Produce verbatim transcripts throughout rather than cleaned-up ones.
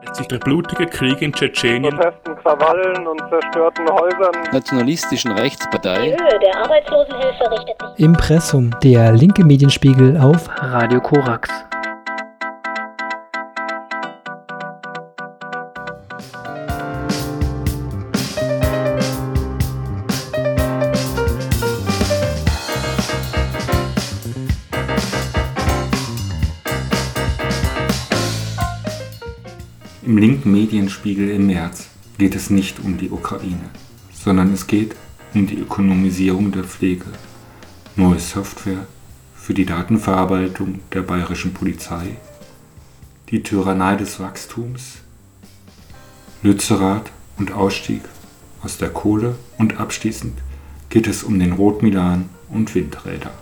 sich der blutige Krieg in Tschetschenien, Protesten, Krawallen und zerstörten Häusern, nationalistischen Rechtspartei. Die Höhe der Arbeitslosenhilfe richtet sich. Impressum, der linke Medienspiegel auf Radio Korax. Im linken Medienspiegel im März geht es nicht um die Ukraine, sondern es geht um die Ökonomisierung der Pflege, neue Software für die Datenverarbeitung der bayerischen Polizei, die Tyrannei des Wachstums, Lützerath und Ausstieg aus der Kohle und abschließend geht es um den Rotmilan und Windräder.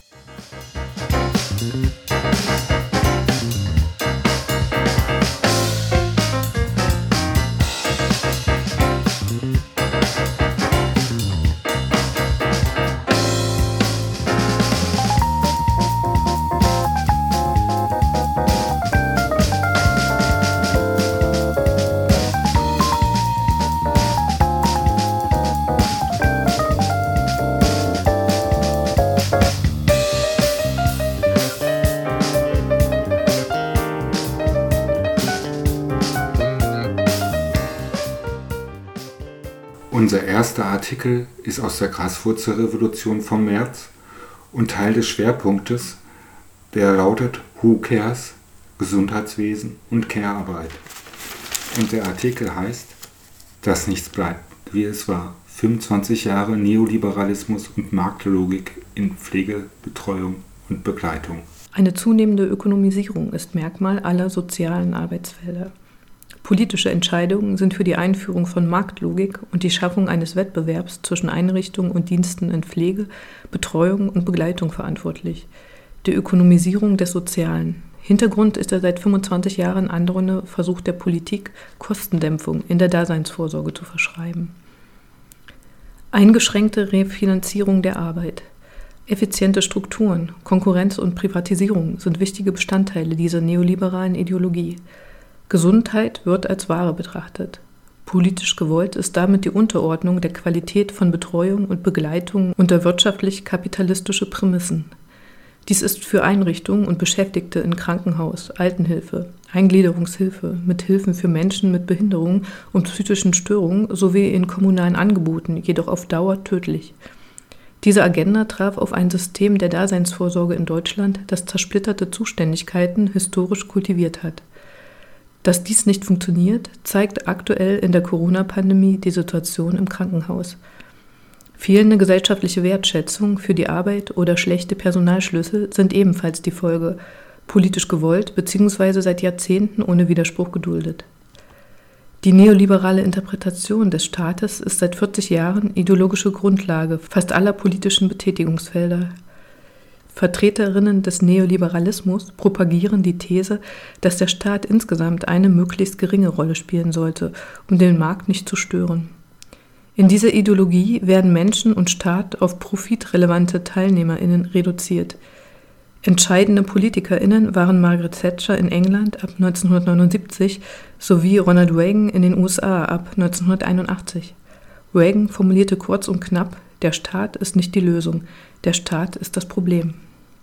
Unser erster Artikel ist aus der Graswurzelrevolution vom März und Teil des Schwerpunktes, der lautet Who Cares? Gesundheitswesen und Care-Arbeit. Und der Artikel heißt, dass nichts bleibt, wie es war. fünfundzwanzig Jahre Neoliberalismus und Marktlogik in Pflege, Betreuung und Begleitung. Eine zunehmende Ökonomisierung ist Merkmal aller sozialen Arbeitsfelder. Politische Entscheidungen sind für die Einführung von Marktlogik und die Schaffung eines Wettbewerbs zwischen Einrichtungen und Diensten in Pflege, Betreuung und Begleitung verantwortlich. Die Ökonomisierung des Sozialen. Hintergrund ist der seit fünfundzwanzig Jahren andauernde Versuch der Politik, Kostendämpfung in der Daseinsvorsorge zu verschreiben. Eingeschränkte Refinanzierung der Arbeit. Effiziente Strukturen, Konkurrenz und Privatisierung sind wichtige Bestandteile dieser neoliberalen Ideologie. Gesundheit wird als Ware betrachtet. Politisch gewollt ist damit die Unterordnung der Qualität von Betreuung und Begleitung unter wirtschaftlich-kapitalistische Prämissen. Dies ist für Einrichtungen und Beschäftigte in Krankenhaus, Altenhilfe, Eingliederungshilfe, mit Hilfen für Menschen mit Behinderungen und psychischen Störungen sowie in kommunalen Angeboten jedoch auf Dauer tödlich. Diese Agenda traf auf ein System der Daseinsvorsorge in Deutschland, das zersplitterte Zuständigkeiten historisch kultiviert hat. Dass dies nicht funktioniert, zeigt aktuell in der Corona-Pandemie die Situation im Krankenhaus. Fehlende gesellschaftliche Wertschätzung für die Arbeit oder schlechte Personalschlüssel sind ebenfalls die Folge, politisch gewollt bzw. seit Jahrzehnten ohne Widerspruch geduldet. Die neoliberale Interpretation des Staates ist seit vierzig Jahren ideologische Grundlage fast aller politischen Betätigungsfelder. Vertreterinnen des Neoliberalismus propagieren die These, dass der Staat insgesamt eine möglichst geringe Rolle spielen sollte, um den Markt nicht zu stören. In dieser Ideologie werden Menschen und Staat auf profitrelevante TeilnehmerInnen reduziert. Entscheidende PolitikerInnen waren Margaret Thatcher in England ab neunzehnhundertneunundsiebzig sowie Ronald Reagan in den U S A ab neunzehnhunderteinundachtzig. Reagan formulierte kurz und knapp: Der Staat ist nicht die Lösung, der Staat ist das Problem.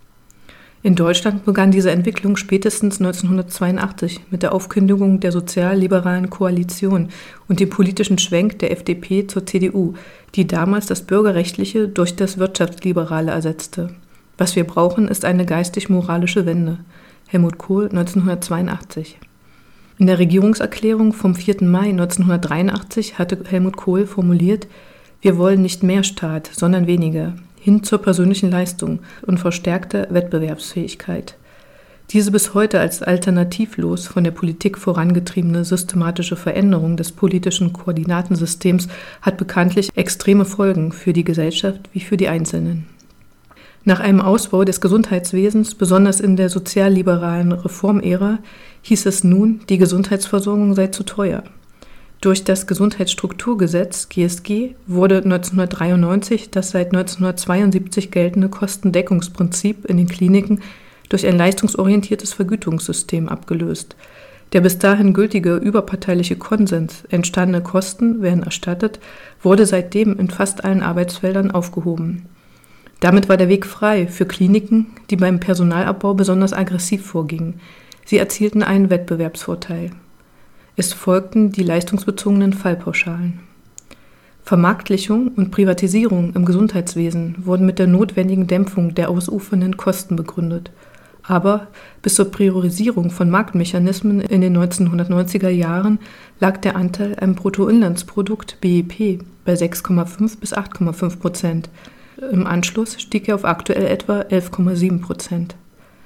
In Deutschland begann diese Entwicklung spätestens neunzehnhundertzweiundachtzig mit der Aufkündigung der sozialliberalen Koalition und dem politischen Schwenk der F D P zur C D U, die damals das Bürgerrechtliche durch das Wirtschaftsliberale ersetzte. Was wir brauchen, ist eine geistig-moralische Wende. Helmut Kohl, neunzehnhundertzweiundachtzig. In der Regierungserklärung vom vierten Mai neunzehnhundertdreiundachtzig hatte Helmut Kohl formuliert: Wir wollen nicht mehr Staat, sondern weniger, hin zur persönlichen Leistung und verstärkter Wettbewerbsfähigkeit. Diese bis heute als alternativlos von der Politik vorangetriebene systematische Veränderung des politischen Koordinatensystems hat bekanntlich extreme Folgen für die Gesellschaft wie für die Einzelnen. Nach einem Ausbau des Gesundheitswesens, besonders in der sozialliberalen Reformära, hieß es nun, die Gesundheitsversorgung sei zu teuer. Durch das Gesundheitsstrukturgesetz G S G wurde neunzehnhundertdreiundneunzig das seit neunzehnhundertzweiundsiebzig geltende Kostendeckungsprinzip in den Kliniken durch ein leistungsorientiertes Vergütungssystem abgelöst. Der bis dahin gültige überparteiliche Konsens, entstandene Kosten werden erstattet, wurde seitdem in fast allen Arbeitsfeldern aufgehoben. Damit war der Weg frei für Kliniken, die beim Personalabbau besonders aggressiv vorgingen. Sie erzielten einen Wettbewerbsvorteil. Es folgten die leistungsbezogenen Fallpauschalen. Vermarktlichung und Privatisierung im Gesundheitswesen wurden mit der notwendigen Dämpfung der ausufernden Kosten begründet. Aber bis zur Priorisierung von Marktmechanismen in den neunzehnhundertneunziger Jahren lag der Anteil am Bruttoinlandsprodukt B I P bei sechs Komma fünf bis acht Komma fünf Prozent. Im Anschluss stieg er auf aktuell etwa elf Komma sieben Prozent.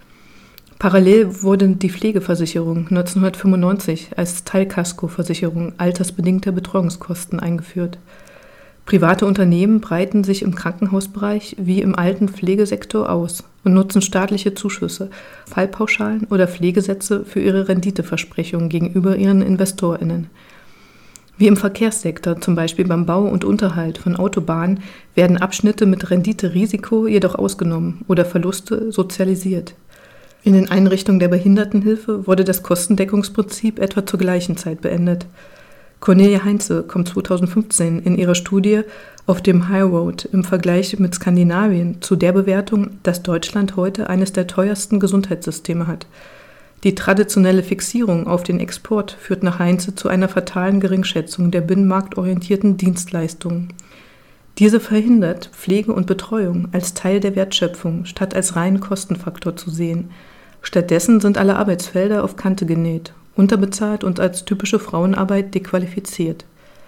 Parallel wurde die Pflegeversicherung neunzehnhundertfünfundneunzig als Teilkaskoversicherung altersbedingter Betreuungskosten eingeführt. Private Unternehmen breiten sich im Krankenhausbereich wie im alten Pflegesektor aus und nutzen staatliche Zuschüsse, Fallpauschalen oder Pflegesätze für ihre Renditeversprechungen gegenüber ihren InvestorInnen. Wie im Verkehrssektor, zum Beispiel beim Bau und Unterhalt von Autobahnen, werden Abschnitte mit Renditerisiko jedoch ausgenommen oder Verluste sozialisiert. In den Einrichtungen der Behindertenhilfe wurde das Kostendeckungsprinzip etwa zur gleichen Zeit beendet. Cornelia Heinze kommt zweitausendfünfzehn in ihrer Studie auf dem High Road im Vergleich mit Skandinavien zu der Bewertung, dass Deutschland heute eines der teuersten Gesundheitssysteme hat. Die traditionelle Fixierung auf den Export führt nach Heinze zu einer fatalen Geringschätzung der binnenmarktorientierten Dienstleistungen. Diese verhindert, Pflege und Betreuung als Teil der Wertschöpfung statt als reinen Kostenfaktor zu sehen. Stattdessen sind alle Arbeitsfelder auf Kante genäht, unterbezahlt und als typische Frauenarbeit dequalifiziert.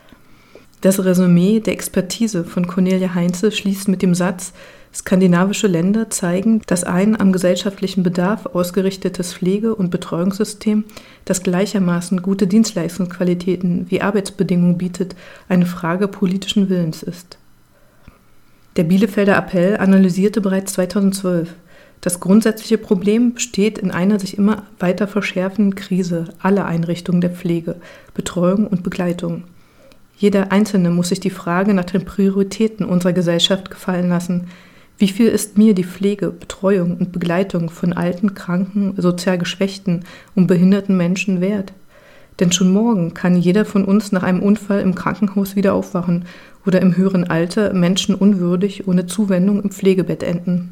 Das Resümee der Expertise von Cornelia Heinze schließt mit dem Satz: Skandinavische Länder zeigen, dass ein am gesellschaftlichen Bedarf ausgerichtetes Pflege- und Betreuungssystem, das gleichermaßen gute Dienstleistungsqualitäten wie Arbeitsbedingungen bietet, eine Frage politischen Willens ist. Der Bielefelder Appell analysierte bereits zweitausendzwölf: Das grundsätzliche Problem besteht in einer sich immer weiter verschärfenden Krise aller Einrichtungen der Pflege, Betreuung und Begleitung. Jeder Einzelne muss sich die Frage nach den Prioritäten unserer Gesellschaft gefallen lassen. Wie viel ist mir die Pflege, Betreuung und Begleitung von alten, kranken, sozial geschwächten und behinderten Menschen wert? Denn schon morgen kann jeder von uns nach einem Unfall im Krankenhaus wieder aufwachen oder im höheren Alter menschenunwürdig ohne Zuwendung im Pflegebett enden.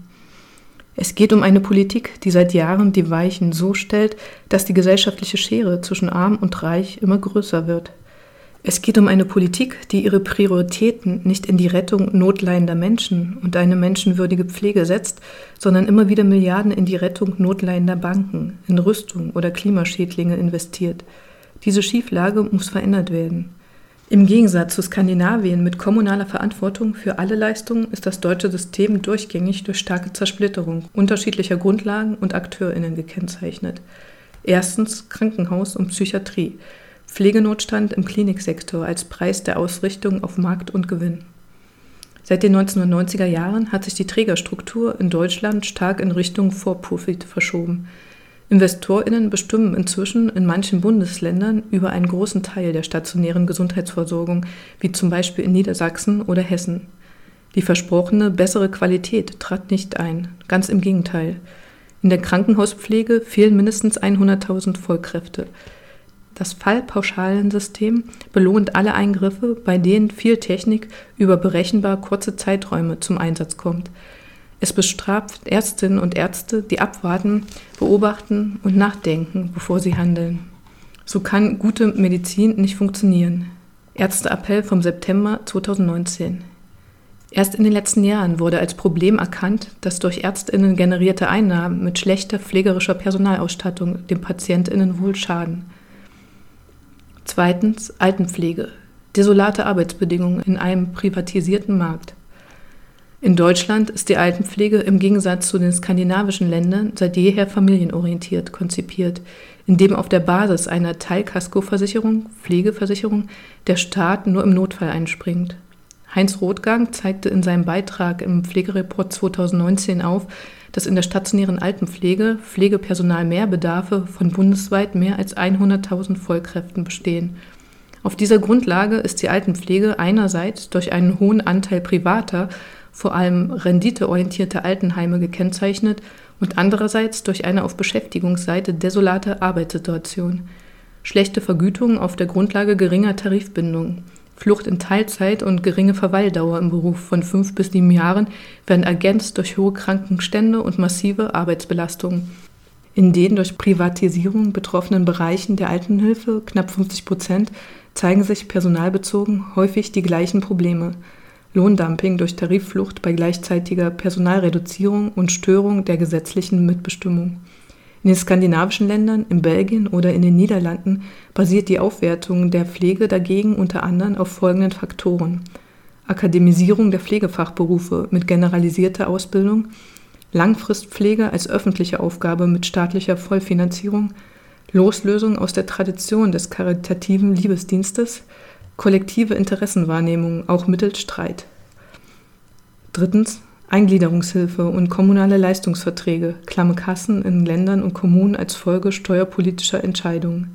Es geht um eine Politik, die seit Jahren die Weichen so stellt, dass die gesellschaftliche Schere zwischen Arm und Reich immer größer wird. Es geht um eine Politik, die ihre Prioritäten nicht in die Rettung notleidender Menschen und eine menschenwürdige Pflege setzt, sondern immer wieder Milliarden in die Rettung notleidender Banken, in Rüstung oder Klimaschädlinge investiert. Diese Schieflage muss verändert werden. Im Gegensatz zu Skandinavien mit kommunaler Verantwortung für alle Leistungen ist das deutsche System durchgängig durch starke Zersplitterung unterschiedlicher Grundlagen und AkteurInnen gekennzeichnet. Erstens Krankenhaus und Psychiatrie, Pflegenotstand im Kliniksektor als Preis der Ausrichtung auf Markt und Gewinn. Seit den neunzehnhundertneunziger Jahren hat sich die Trägerstruktur in Deutschland stark in Richtung For-Profit verschoben. InvestorInnen bestimmen inzwischen in manchen Bundesländern über einen großen Teil der stationären Gesundheitsversorgung, wie zum Beispiel in Niedersachsen oder Hessen. Die versprochene bessere Qualität trat nicht ein, ganz im Gegenteil. In der Krankenhauspflege fehlen mindestens hunderttausend Vollkräfte. Das Fallpauschalensystem belohnt alle Eingriffe, bei denen viel Technik über berechenbar kurze Zeiträume zum Einsatz kommt. Es bestraft Ärztinnen und Ärzte, die abwarten, beobachten und nachdenken, bevor sie handeln. So kann gute Medizin nicht funktionieren. Ärzteappell vom September zweitausendneunzehn. Erst in den letzten Jahren wurde als Problem erkannt, dass durch ÄrztInnen generierte Einnahmen mit schlechter pflegerischer Personalausstattung den PatientInnen wohl schaden. Zweitens Altenpflege. Desolate Arbeitsbedingungen in einem privatisierten Markt. In Deutschland ist die Altenpflege im Gegensatz zu den skandinavischen Ländern seit jeher familienorientiert konzipiert, indem auf der Basis einer Teilkaskoversicherung, Pflegeversicherung, der Staat nur im Notfall einspringt. Heinz Rothgang zeigte in seinem Beitrag im Pflegereport zweitausendneunzehn auf, dass in der stationären Altenpflege Pflegepersonalmehrbedarfe von bundesweit mehr als hunderttausend Vollkräften bestehen. Auf dieser Grundlage ist die Altenpflege einerseits durch einen hohen Anteil privater, vor allem renditeorientierte Altenheime gekennzeichnet und andererseits durch eine auf Beschäftigungsseite desolate Arbeitssituation. schlechte Vergütung auf der Grundlage geringer Tarifbindung, Flucht in Teilzeit und geringe Verweildauer im Beruf von fünf bis sieben Jahren werden ergänzt durch hohe Krankenstände und massive Arbeitsbelastungen. In den durch Privatisierung betroffenen Bereichen der Altenhilfe, knapp fünfzig Prozent, zeigen sich personalbezogen häufig die gleichen Probleme. Lohndumping durch Tarifflucht bei gleichzeitiger Personalreduzierung und Störung der gesetzlichen Mitbestimmung. In den skandinavischen Ländern, in Belgien oder in den Niederlanden basiert die Aufwertung der Pflege dagegen unter anderem auf folgenden Faktoren: Akademisierung der Pflegefachberufe mit generalisierter Ausbildung, Langfristpflege als öffentliche Aufgabe mit staatlicher Vollfinanzierung, Loslösung aus der Tradition des karitativen Liebesdienstes, kollektive Interessenwahrnehmung, auch mittels Streit. Drittens, Eingliederungshilfe und kommunale Leistungsverträge, klamme Kassen in Ländern und Kommunen als Folge steuerpolitischer Entscheidungen.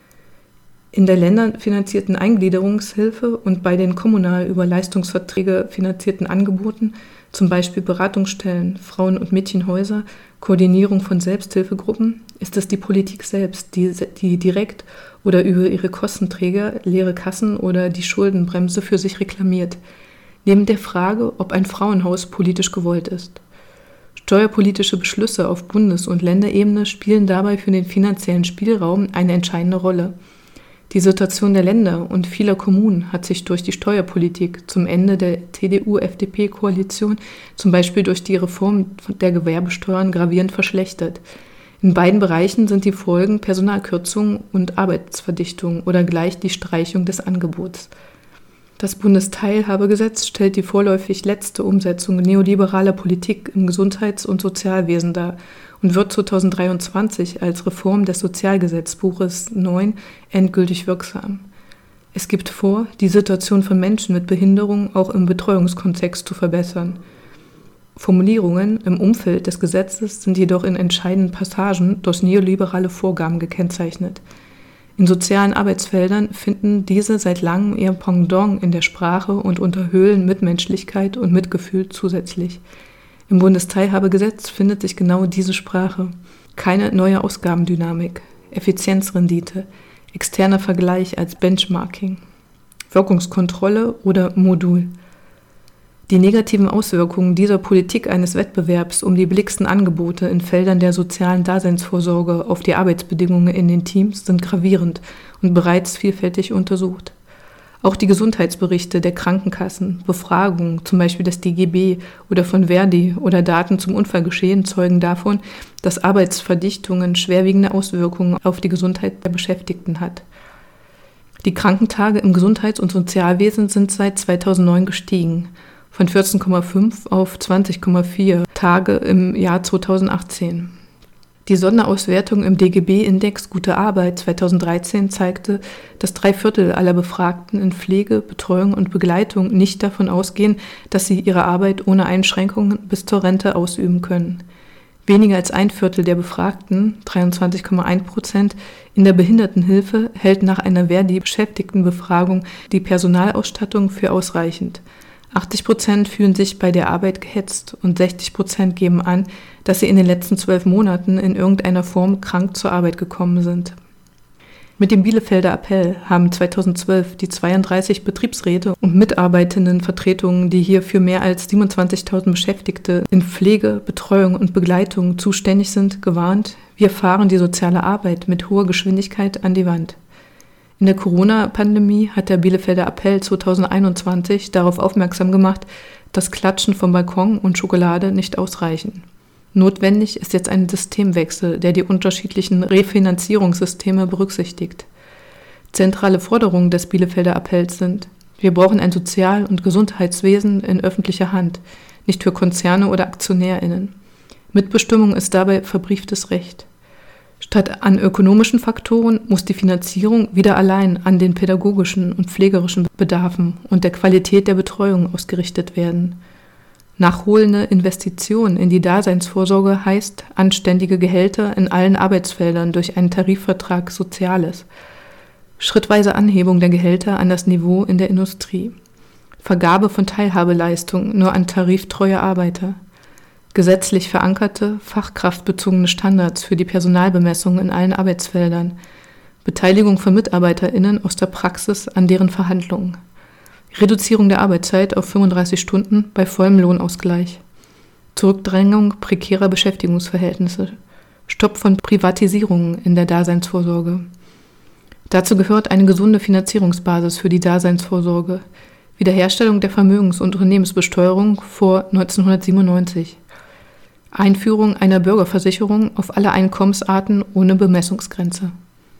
In der länderfinanzierten Eingliederungshilfe und bei den kommunal über Leistungsverträge finanzierten Angeboten, zum Beispiel Beratungsstellen, Frauen- und Mädchenhäuser, Koordinierung von Selbsthilfegruppen, ist es die Politik selbst, die, die direkt oder über ihre Kostenträger, leere Kassen oder die Schuldenbremse für sich reklamiert. Neben der Frage, ob ein Frauenhaus politisch gewollt ist. Steuerpolitische Beschlüsse auf Bundes- und Länderebene spielen dabei für den finanziellen Spielraum eine entscheidende Rolle. Die Situation der Länder und vieler Kommunen hat sich durch die Steuerpolitik zum Ende der T D U-F D P-Koalition, zum Beispiel durch die Reform der Gewerbesteuern, gravierend verschlechtert. In beiden Bereichen sind die Folgen Personalkürzungen und Arbeitsverdichtung oder gleich die Streichung des Angebots. Das Bundesteilhabegesetz stellt die vorläufig letzte Umsetzung neoliberaler Politik im Gesundheits- und Sozialwesen dar und wird zweitausenddreiundzwanzig als Reform des Sozialgesetzbuches neun endgültig wirksam. Es gibt vor, die Situation von Menschen mit Behinderung auch im Betreuungskontext zu verbessern. Formulierungen im Umfeld des Gesetzes sind jedoch in entscheidenden Passagen durch neoliberale Vorgaben gekennzeichnet. In sozialen Arbeitsfeldern finden diese seit langem ihr Pendant in der Sprache und unterhöhlen Mitmenschlichkeit und Mitgefühl zusätzlich. Im Bundesteilhabegesetz findet sich genau diese Sprache. Keine neue Ausgabendynamik, Effizienzrendite, externer Vergleich als Benchmarking, Wirkungskontrolle oder Modul. Die negativen Auswirkungen dieser Politik eines Wettbewerbs um die billigsten Angebote in Feldern der sozialen Daseinsvorsorge auf die Arbeitsbedingungen in den Teams sind gravierend und bereits vielfältig untersucht. Auch die Gesundheitsberichte der Krankenkassen, Befragungen, zum Beispiel des D G B oder von Verdi oder Daten zum Unfallgeschehen zeugen davon, dass Arbeitsverdichtungen schwerwiegende Auswirkungen auf die Gesundheit der Beschäftigten hat. Die Krankentage im Gesundheits- und Sozialwesen sind seit zweitausendneun gestiegen, von vierzehn Komma fünf auf zwanzig Komma vier Tage im Jahr zweitausendachtzehn. Die Sonderauswertung im D G B-Index Gute Arbeit zweitausenddreizehn zeigte, dass drei Viertel aller Befragten in Pflege, Betreuung und Begleitung nicht davon ausgehen, dass sie ihre Arbeit ohne Einschränkungen bis zur Rente ausüben können. Weniger als ein Viertel der Befragten, dreiundzwanzig Komma eins Prozent, in der Behindertenhilfe hält nach einer Verdi-Beschäftigtenbefragung die Personalausstattung für ausreichend. achtzig Prozent fühlen sich bei der Arbeit gehetzt und sechzig Prozent geben an, dass sie in den letzten zwölf Monaten in irgendeiner Form krank zur Arbeit gekommen sind. Mit dem Bielefelder Appell haben zweitausendzwölf die zweiunddreißig Betriebsräte und Mitarbeitendenvertretungen, die hier für mehr als siebenundzwanzigtausend Beschäftigte in Pflege, Betreuung und Begleitung zuständig sind, gewarnt: Wir fahren die soziale Arbeit mit hoher Geschwindigkeit an die Wand. In der Corona-Pandemie hat der Bielefelder Appell zweitausendeinundzwanzig darauf aufmerksam gemacht, dass Klatschen vom Balkon und Schokolade nicht ausreichen. Notwendig ist jetzt ein Systemwechsel, der die unterschiedlichen Refinanzierungssysteme berücksichtigt. Zentrale Forderungen des Bielefelder Appells sind: Wir brauchen ein Sozial- und Gesundheitswesen in öffentlicher Hand, nicht für Konzerne oder AktionärInnen. Mitbestimmung ist dabei verbrieftes Recht. Statt an ökonomischen Faktoren muss die Finanzierung wieder allein an den pädagogischen und pflegerischen Bedarfen und der Qualität der Betreuung ausgerichtet werden. Nachholende Investitionen in die Daseinsvorsorge heißt anständige Gehälter in allen Arbeitsfeldern durch einen Tarifvertrag Soziales. Schrittweise Anhebung der Gehälter an das Niveau in der Industrie. Vergabe von Teilhabeleistung nur an tariftreue Arbeiter. Gesetzlich verankerte, fachkraftbezogene Standards für die Personalbemessung in allen Arbeitsfeldern, Beteiligung von MitarbeiterInnen aus der Praxis an deren Verhandlungen. Reduzierung der Arbeitszeit auf fünfunddreißig Stunden bei vollem Lohnausgleich. Zurückdrängung prekärer Beschäftigungsverhältnisse. Stopp von Privatisierungen in der Daseinsvorsorge. Dazu gehört eine gesunde Finanzierungsbasis für die Daseinsvorsorge. Wiederherstellung der Vermögens- und Unternehmensbesteuerung vor neunzehnhundertsiebenundneunzig. Einführung einer Bürgerversicherung auf alle Einkommensarten ohne Bemessungsgrenze.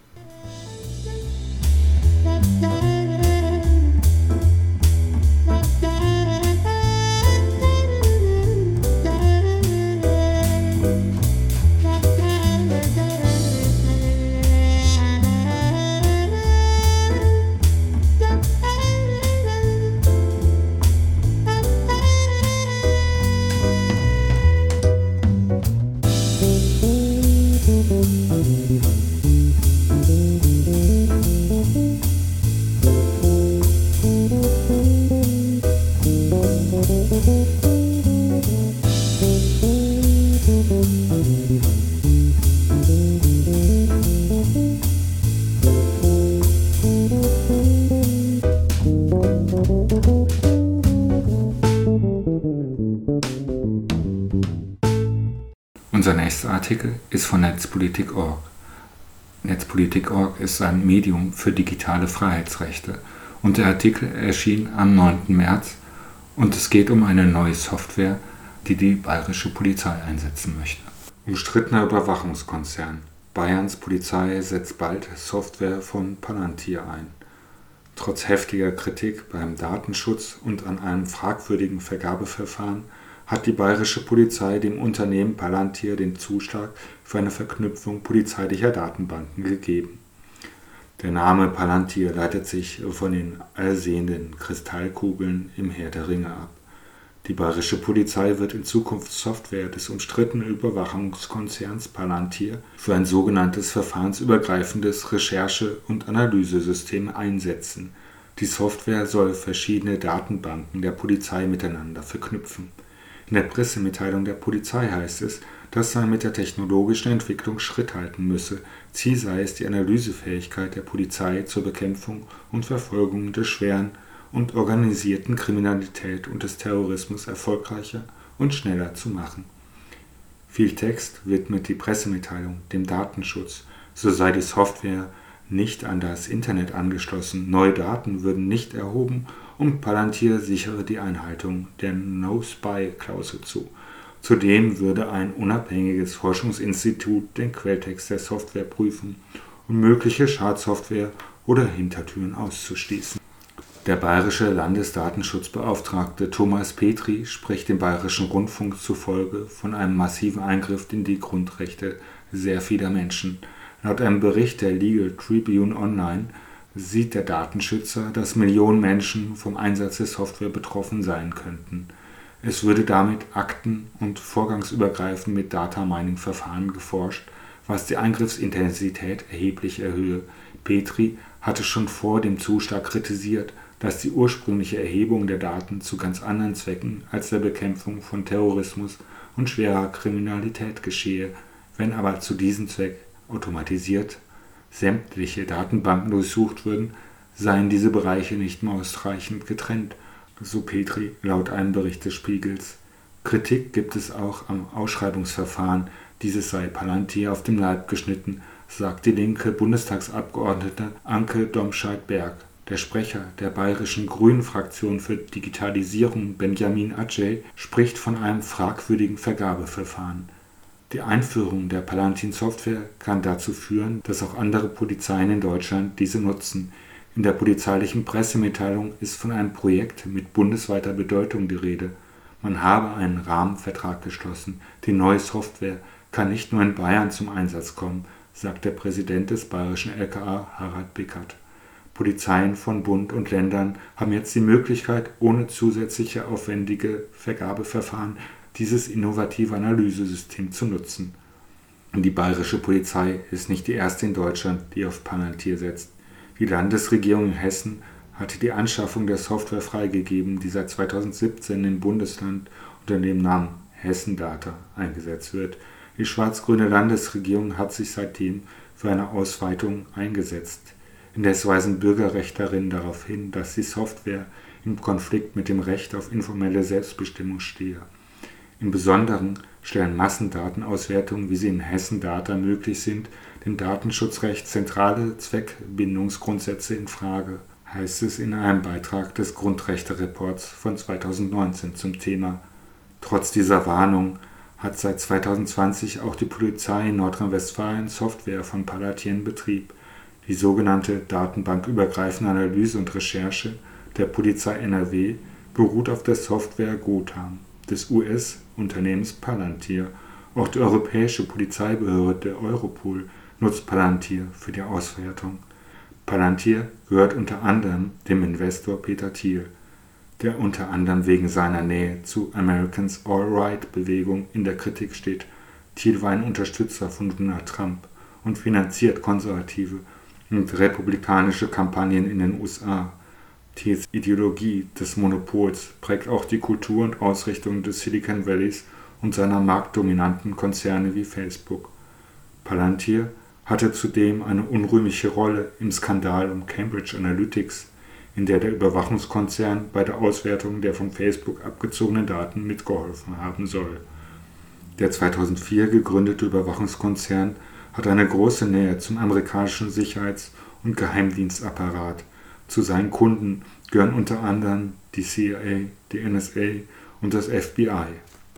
Unser nächster Artikel ist von Netzpolitik Punkt org. Netzpolitik Punkt org ist ein Medium für digitale Freiheitsrechte und der Artikel erschien am neunten März und es geht um eine neue Software, die die bayerische Polizei einsetzen möchte. Umstrittener Überwachungskonzern. Bayerns Polizei setzt bald Software von Palantir ein. Trotz heftiger Kritik beim Datenschutz und an einem fragwürdigen Vergabeverfahren hat die bayerische Polizei dem Unternehmen Palantir den Zuschlag für eine Verknüpfung polizeilicher Datenbanken gegeben. Der Name Palantir leitet sich von den allsehenden Kristallkugeln im Heer der Ringe ab. Die bayerische Polizei wird in Zukunft Software des umstrittenen Überwachungskonzerns Palantir für ein sogenanntes verfahrensübergreifendes Recherche- und Analysesystem einsetzen. Die Software soll verschiedene Datenbanken der Polizei miteinander verknüpfen. In der Pressemitteilung der Polizei heißt es, dass man mit der technologischen Entwicklung Schritt halten müsse. Ziel sei es, die Analysefähigkeit der Polizei zur Bekämpfung und Verfolgung des schweren und organisierten Kriminalität und des Terrorismus erfolgreicher und schneller zu machen. Viel Text widmet die Pressemitteilung dem Datenschutz. So sei die Software nicht an das Internet angeschlossen, neue Daten würden nicht erhoben und Palantir sichere die Einhaltung der No-Spy-Klausel zu. Zudem würde ein unabhängiges Forschungsinstitut den Quelltext der Software prüfen, um mögliche Schadsoftware oder Hintertüren auszuschließen. Der bayerische Landesdatenschutzbeauftragte Thomas Petri spricht dem Bayerischen Rundfunk zufolge von einem massiven Eingriff in die Grundrechte sehr vieler Menschen. Laut einem Bericht der Legal Tribune Online sieht der Datenschützer, dass Millionen Menschen vom Einsatz der Software betroffen sein könnten. Es würde damit akten- und vorgangsübergreifend mit Data-Mining-Verfahren geforscht, was die Eingriffsintensität erheblich erhöhe. Petri hatte schon vor dem Zuschlag kritisiert, dass die ursprüngliche Erhebung der Daten zu ganz anderen Zwecken als der Bekämpfung von Terrorismus und schwerer Kriminalität geschehe, wenn aber zu diesem Zweck automatisiert sämtliche Datenbanken durchsucht würden, seien diese Bereiche nicht mehr ausreichend getrennt, so Petri laut einem Bericht des Spiegels. Kritik gibt es auch am Ausschreibungsverfahren, dieses sei Palantir auf dem Leib geschnitten, sagt die linke Bundestagsabgeordnete Anke Domscheit-Berg. Der Sprecher der bayerischen Grünen-Fraktion für Digitalisierung, Benjamin Adjei, spricht von einem fragwürdigen Vergabeverfahren. Die Einführung der Palantir-Software kann dazu führen, dass auch andere Polizeien in Deutschland diese nutzen. In der polizeilichen Pressemitteilung ist von einem Projekt mit bundesweiter Bedeutung die Rede. Man habe einen Rahmenvertrag geschlossen. Die neue Software kann nicht nur in Bayern zum Einsatz kommen, sagt der Präsident des bayerischen L K A, Harald Bickert. Polizeien von Bund und Ländern haben jetzt die Möglichkeit, ohne zusätzliche aufwendige Vergabeverfahren dieses innovative Analysesystem zu nutzen. Die bayerische Polizei ist nicht die erste in Deutschland, die auf Palantir setzt. Die Landesregierung in Hessen hatte die Anschaffung der Software freigegeben, die seit zweitausendsiebzehn im Bundesland unter dem Namen Hessen Data eingesetzt wird. Die schwarz-grüne Landesregierung hat sich seitdem für eine Ausweitung eingesetzt. Indes weisen Bürgerrechtlerinnen darauf hin, dass die Software im Konflikt mit dem Recht auf informelle Selbstbestimmung stehe. Im Besonderen stellen Massendatenauswertungen, wie sie in Hessen Data möglich sind, dem Datenschutzrecht zentrale Zweckbindungsgrundsätze in Frage, heißt es in einem Beitrag des Grundrechte-Reports von zweitausendneunzehn zum Thema. Trotz dieser Warnung hat seit zweitausendzwanzig auch die Polizei in Nordrhein-Westfalen Software von Palantir in Betrieb. Die sogenannte datenbankübergreifende Analyse und Recherche der Polizei N R W beruht auf der Software Gotham des U S-Unternehmens Palantir. Auch die europäische Polizeibehörde Europol nutzt Palantir für die Auswertung. Palantir gehört unter anderem dem Investor Peter Thiel, der unter anderem wegen seiner Nähe zu Americans All-Right-Bewegung in der Kritik steht. Thiel war ein Unterstützer von Donald Trump und finanziert konservative und republikanische Kampagnen in den U S A. Thiels Ideologie des Monopols prägt auch die Kultur und Ausrichtung des Silicon Valleys und seiner marktdominanten Konzerne wie Facebook. Palantir hatte zudem eine unrühmliche Rolle im Skandal um Cambridge Analytics, in der der Überwachungskonzern bei der Auswertung der von Facebook abgezogenen Daten mitgeholfen haben soll. Der zweitausendvier gegründete Überwachungskonzern hat eine große Nähe zum amerikanischen Sicherheits- und Geheimdienstapparat. Zu seinen Kunden gehören unter anderem die C I A, die N S A und das F B I.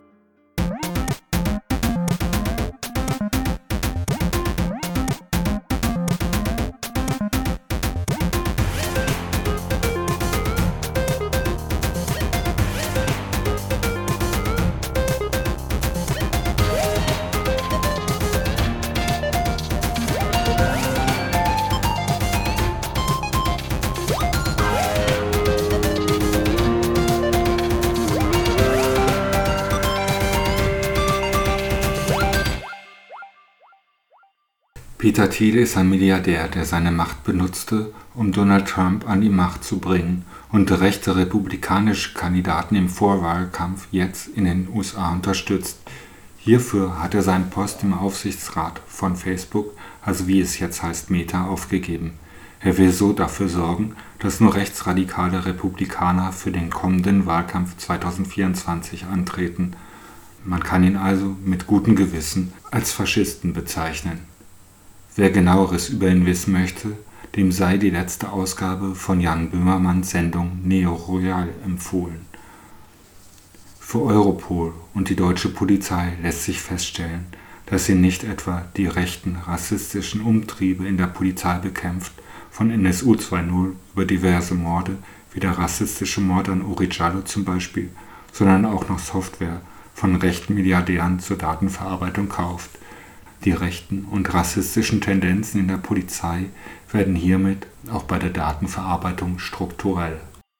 Peter Thiel ist ein Milliardär, der seine Macht benutzte, um Donald Trump an die Macht zu bringen und rechte republikanische Kandidaten im Vorwahlkampf jetzt in den U S A unterstützt. Hierfür hat er seinen Post im Aufsichtsrat von Facebook, also wie es jetzt heißt Meta, aufgegeben. Er will so dafür sorgen, dass nur rechtsradikale Republikaner für den kommenden Wahlkampf zweitausendvierundzwanzig antreten. Man kann ihn also mit gutem Gewissen als Faschisten bezeichnen. Wer Genaueres über ihn wissen möchte, dem sei die letzte Ausgabe von Jan Böhmermanns Sendung Neo Royal empfohlen. Für Europol und die deutsche Polizei lässt sich feststellen, dass sie nicht etwa die rechten rassistischen Umtriebe in der Polizei bekämpft, von N S U zwei Punkt null über diverse Morde, wie der rassistische Mord an Uri Jallo zum Beispiel, sondern auch noch Software von rechten Milliardären zur Datenverarbeitung kauft. Die rechten und rassistischen Tendenzen in der Polizei werden hiermit auch bei der Datenverarbeitung strukturell.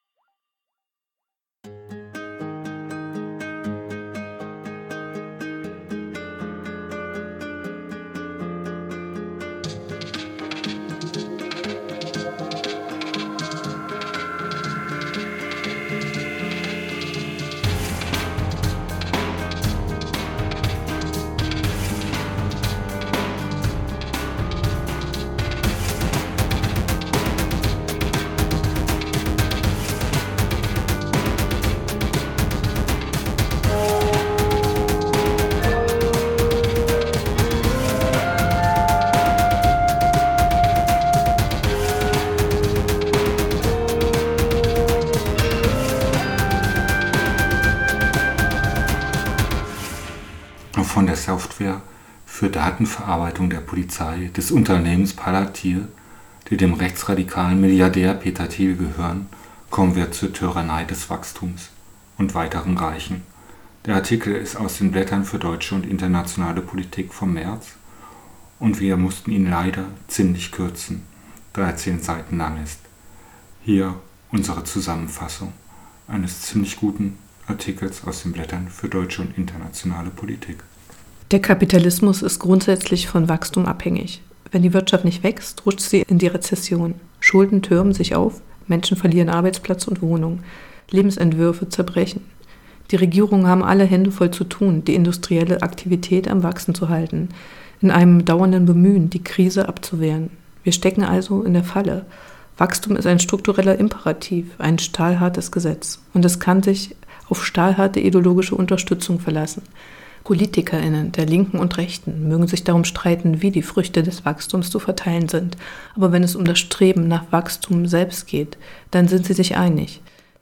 Von der Software für Datenverarbeitung der Polizei des Unternehmens Palantir, die dem rechtsradikalen Milliardär Peter Thiel gehören, kommen wir zur Tyrannei des Wachstums und weiteren Reichen. Der Artikel ist aus den Blättern für deutsche und internationale Politik vom März und wir mussten ihn leider ziemlich kürzen, da er zehn Seiten lang ist. Hier unsere Zusammenfassung eines ziemlich guten Artikels aus den Blättern für deutsche und internationale Politik. Der Kapitalismus ist grundsätzlich von Wachstum abhängig. Wenn die Wirtschaft nicht wächst, rutscht sie in die Rezession. Schulden türmen sich auf, Menschen verlieren Arbeitsplatz und Wohnung, Lebensentwürfe zerbrechen. Die Regierungen haben alle Hände voll zu tun, die industrielle Aktivität am Wachsen zu halten. in einem dauernden Bemühen, die Krise abzuwehren. Wir stecken also in der Falle. Wachstum ist ein struktureller Imperativ, ein stahlhartes Gesetz. Und es kann sich auf stahlharte ideologische Unterstützung verlassen. PolitikerInnen der Linken und Rechten mögen sich darum streiten, wie die Früchte des Wachstums zu verteilen sind. Aber wenn es um das Streben nach Wachstum selbst geht, dann sind sie sich einig.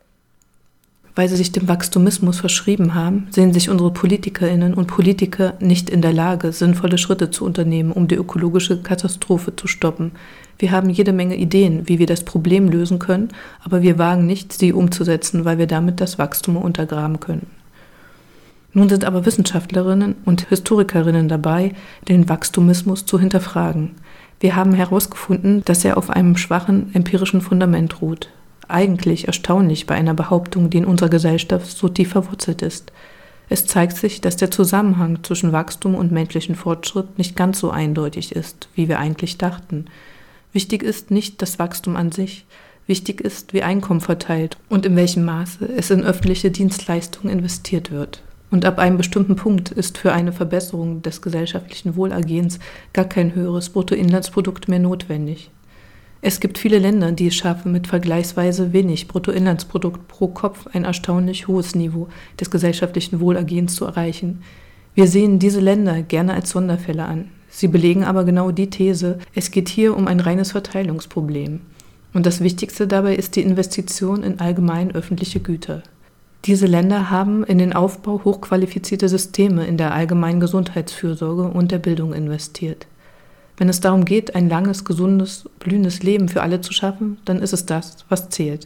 Weil sie sich dem Wachstumismus verschrieben haben, sehen sich unsere PolitikerInnen und Politiker nicht in der Lage, sinnvolle Schritte zu unternehmen, um die ökologische Katastrophe zu stoppen. Wir haben jede Menge Ideen, wie wir das Problem lösen können, aber wir wagen nicht, sie umzusetzen, weil wir damit das Wachstum untergraben können. Nun sind aber Wissenschaftlerinnen und Historikerinnen dabei, den Wachstumismus zu hinterfragen. Wir haben herausgefunden, dass er auf einem schwachen empirischen Fundament ruht. Eigentlich erstaunlich bei einer Behauptung, die in unserer Gesellschaft so tief verwurzelt ist. Es zeigt sich, dass der Zusammenhang zwischen Wachstum und menschlichem Fortschritt nicht ganz so eindeutig ist, wie wir eigentlich dachten. Wichtig ist nicht das Wachstum an sich, wichtig ist, wie Einkommen verteilt und in welchem Maße es in öffentliche Dienstleistungen investiert wird. Und ab einem bestimmten Punkt ist für eine Verbesserung des gesellschaftlichen Wohlergehens gar kein höheres Bruttoinlandsprodukt mehr notwendig. Es gibt viele Länder, die es schaffen, mit vergleichsweise wenig Bruttoinlandsprodukt pro Kopf ein erstaunlich hohes Niveau des gesellschaftlichen Wohlergehens zu erreichen. Wir sehen diese Länder gerne als Sonderfälle an. Sie belegen aber genau die These, es geht hier um ein reines Verteilungsproblem. Und das Wichtigste dabei ist die Investition in allgemein öffentliche Güter. Diese Länder haben in den Aufbau hochqualifizierte Systeme in der allgemeinen Gesundheitsfürsorge und der Bildung investiert. Wenn es darum geht, ein langes, gesundes, blühendes Leben für alle zu schaffen, dann ist es das, was zählt.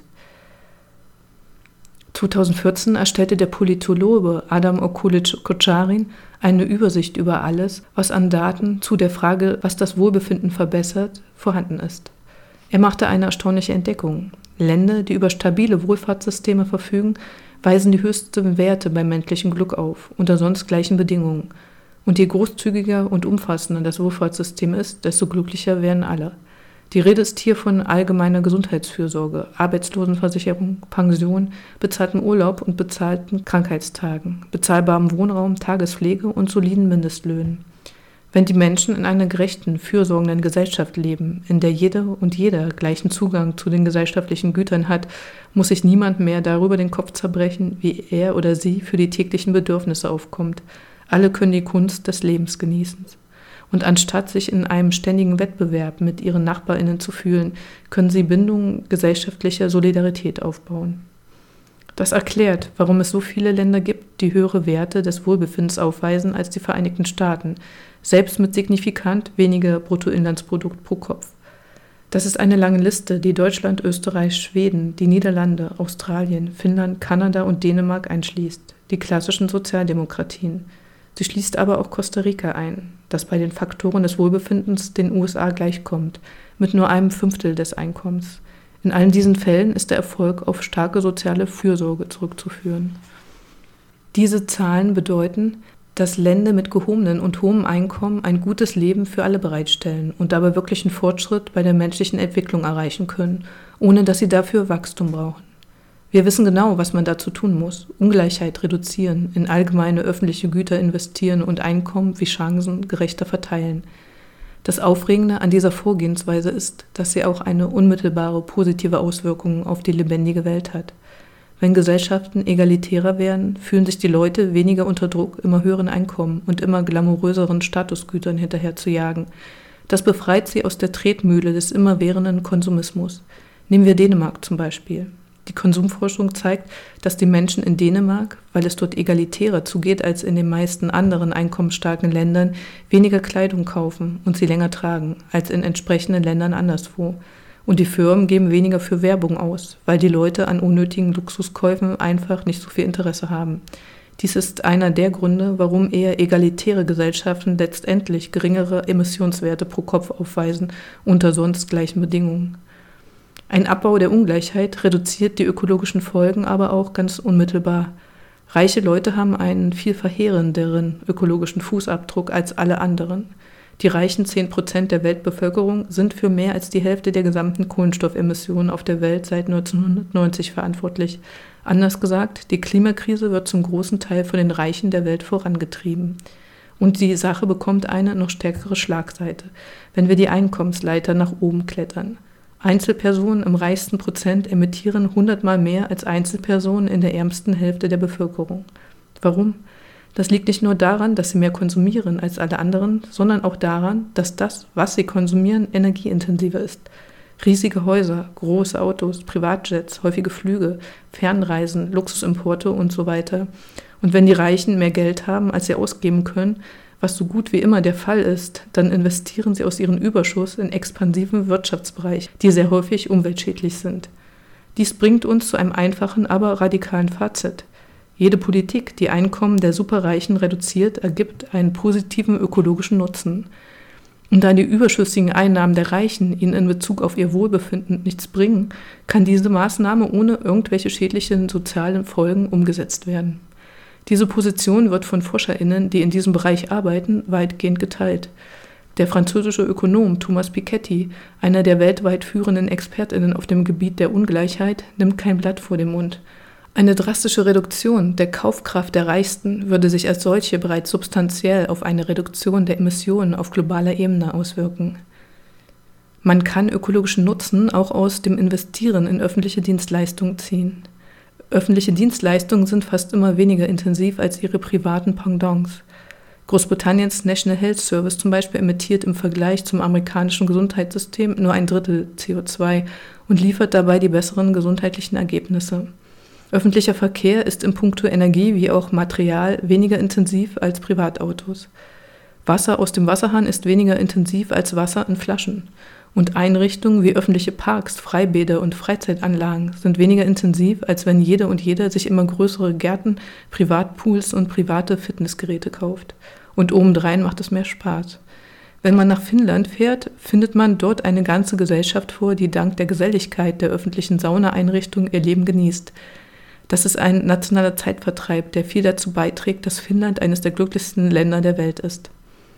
zweitausendvierzehn erstellte der Politologe Adam Okulic-Kocharin eine Übersicht über alles, was an Daten zu der Frage, was das Wohlbefinden verbessert, vorhanden ist. Er machte eine erstaunliche Entdeckung. Länder, die über stabile Wohlfahrtssysteme verfügen, weisen die höchsten Werte beim menschlichen Glück auf, unter sonst gleichen Bedingungen. Und je großzügiger und umfassender das Wohlfahrtssystem ist, desto glücklicher werden alle. Die Rede ist hier von allgemeiner Gesundheitsfürsorge, Arbeitslosenversicherung, Pension, bezahltem Urlaub und bezahlten Krankheitstagen, bezahlbarem Wohnraum, Tagespflege und soliden Mindestlöhnen. Wenn die Menschen in einer gerechten, fürsorgenden Gesellschaft leben, in der jede und jeder gleichen Zugang zu den gesellschaftlichen Gütern hat, muss sich niemand mehr darüber den Kopf zerbrechen, wie er oder sie für die täglichen Bedürfnisse aufkommt. Alle können die Kunst des Lebens genießen. Und anstatt sich in einem ständigen Wettbewerb mit ihren NachbarInnen zu fühlen, können sie Bindungen gesellschaftlicher Solidarität aufbauen. Das erklärt, warum es so viele Länder gibt, die höhere Werte des Wohlbefindens aufweisen als die Vereinigten Staaten, selbst mit signifikant weniger Bruttoinlandsprodukt pro Kopf. Das ist eine lange Liste, die Deutschland, Österreich, Schweden, die Niederlande, Australien, Finnland, Kanada und Dänemark einschließt, die klassischen Sozialdemokratien. Sie schließt aber auch Costa Rica ein, das bei den Faktoren des Wohlbefindens den U S A gleichkommt, mit nur einem Fünftel des Einkommens. In allen diesen Fällen ist der Erfolg auf starke soziale Fürsorge zurückzuführen. Diese Zahlen bedeuten, dass Länder mit gehobenen und hohem Einkommen ein gutes Leben für alle bereitstellen und dabei wirklichen Fortschritt bei der menschlichen Entwicklung erreichen können, ohne dass sie dafür Wachstum brauchen. Wir wissen genau, was man dazu tun muss: Ungleichheit reduzieren, in allgemeine öffentliche Güter investieren und Einkommen wie Chancen gerechter verteilen. Das Aufregende an dieser Vorgehensweise ist, dass sie auch eine unmittelbare positive Auswirkung auf die lebendige Welt hat. Wenn Gesellschaften egalitärer werden, fühlen sich die Leute weniger unter Druck, immer höheren Einkommen und immer glamouröseren Statusgütern hinterher zu jagen. Das befreit sie aus der Tretmühle des immerwährenden Konsumismus. Nehmen wir Dänemark zum Beispiel. Die Konsumforschung zeigt, dass die Menschen in Dänemark, weil es dort egalitärer zugeht als in den meisten anderen einkommensstarken Ländern, weniger Kleidung kaufen und sie länger tragen als in entsprechenden Ländern anderswo. Und die Firmen geben weniger für Werbung aus, weil die Leute an unnötigen Luxuskäufen einfach nicht so viel Interesse haben. Dies ist einer der Gründe, warum eher egalitäre Gesellschaften letztendlich geringere Emissionswerte pro Kopf aufweisen, unter sonst gleichen Bedingungen. Ein Abbau der Ungleichheit reduziert die ökologischen Folgen aber auch ganz unmittelbar. Reiche Leute haben einen viel verheerenderen ökologischen Fußabdruck als alle anderen. Die reichen zehn Prozent der Weltbevölkerung sind für mehr als die Hälfte der gesamten Kohlenstoffemissionen auf der Welt seit neunzehnhundertneunzig verantwortlich. Anders gesagt, die Klimakrise wird zum großen Teil von den Reichen der Welt vorangetrieben. Und die Sache bekommt eine noch stärkere Schlagseite, wenn wir die Einkommensleiter nach oben klettern. Einzelpersonen im reichsten Prozent emittieren hundertmal mehr als Einzelpersonen in der ärmsten Hälfte der Bevölkerung. Warum? Das liegt nicht nur daran, dass sie mehr konsumieren als alle anderen, sondern auch daran, dass das, was sie konsumieren, energieintensiver ist. Riesige Häuser, große Autos, Privatjets, häufige Flüge, Fernreisen, Luxusimporte und so weiter. Und wenn die Reichen mehr Geld haben, als sie ausgeben können, was so gut wie immer der Fall ist, dann investieren sie aus ihrem Überschuss in expansiven Wirtschaftsbereich, die sehr häufig umweltschädlich sind. Dies bringt uns zu einem einfachen, aber radikalen Fazit. Jede Politik, die Einkommen der Superreichen reduziert, ergibt einen positiven ökologischen Nutzen. Und da die überschüssigen Einnahmen der Reichen ihnen in Bezug auf ihr Wohlbefinden nichts bringen, kann diese Maßnahme ohne irgendwelche schädlichen sozialen Folgen umgesetzt werden. Diese Position wird von ForscherInnen, die in diesem Bereich arbeiten, weitgehend geteilt. Der französische Ökonom Thomas Piketty, einer der weltweit führenden ExpertInnen auf dem Gebiet der Ungleichheit, nimmt kein Blatt vor den Mund. Eine drastische Reduktion der Kaufkraft der Reichsten würde sich als solche bereits substanziell auf eine Reduktion der Emissionen auf globaler Ebene auswirken. Man kann ökologischen Nutzen auch aus dem Investieren in öffentliche Dienstleistungen ziehen. Öffentliche Dienstleistungen sind fast immer weniger intensiv als ihre privaten Pendants. Großbritanniens National Health Service zum Beispiel emittiert im Vergleich zum amerikanischen Gesundheitssystem nur ein Drittel C O zwei und liefert dabei die besseren gesundheitlichen Ergebnisse. Öffentlicher Verkehr ist in puncto Energie wie auch Material weniger intensiv als Privatautos. Wasser aus dem Wasserhahn ist weniger intensiv als Wasser in Flaschen. Und Einrichtungen wie öffentliche Parks, Freibäder und Freizeitanlagen sind weniger intensiv, als wenn jede und jeder sich immer größere Gärten, Privatpools und private Fitnessgeräte kauft. Und obendrein macht es mehr Spaß. Wenn man nach Finnland fährt, findet man dort eine ganze Gesellschaft vor, die dank der Geselligkeit der öffentlichen Saunaeinrichtungen ihr Leben genießt. Das ist ein nationaler Zeitvertreib, der viel dazu beiträgt, dass Finnland eines der glücklichsten Länder der Welt ist.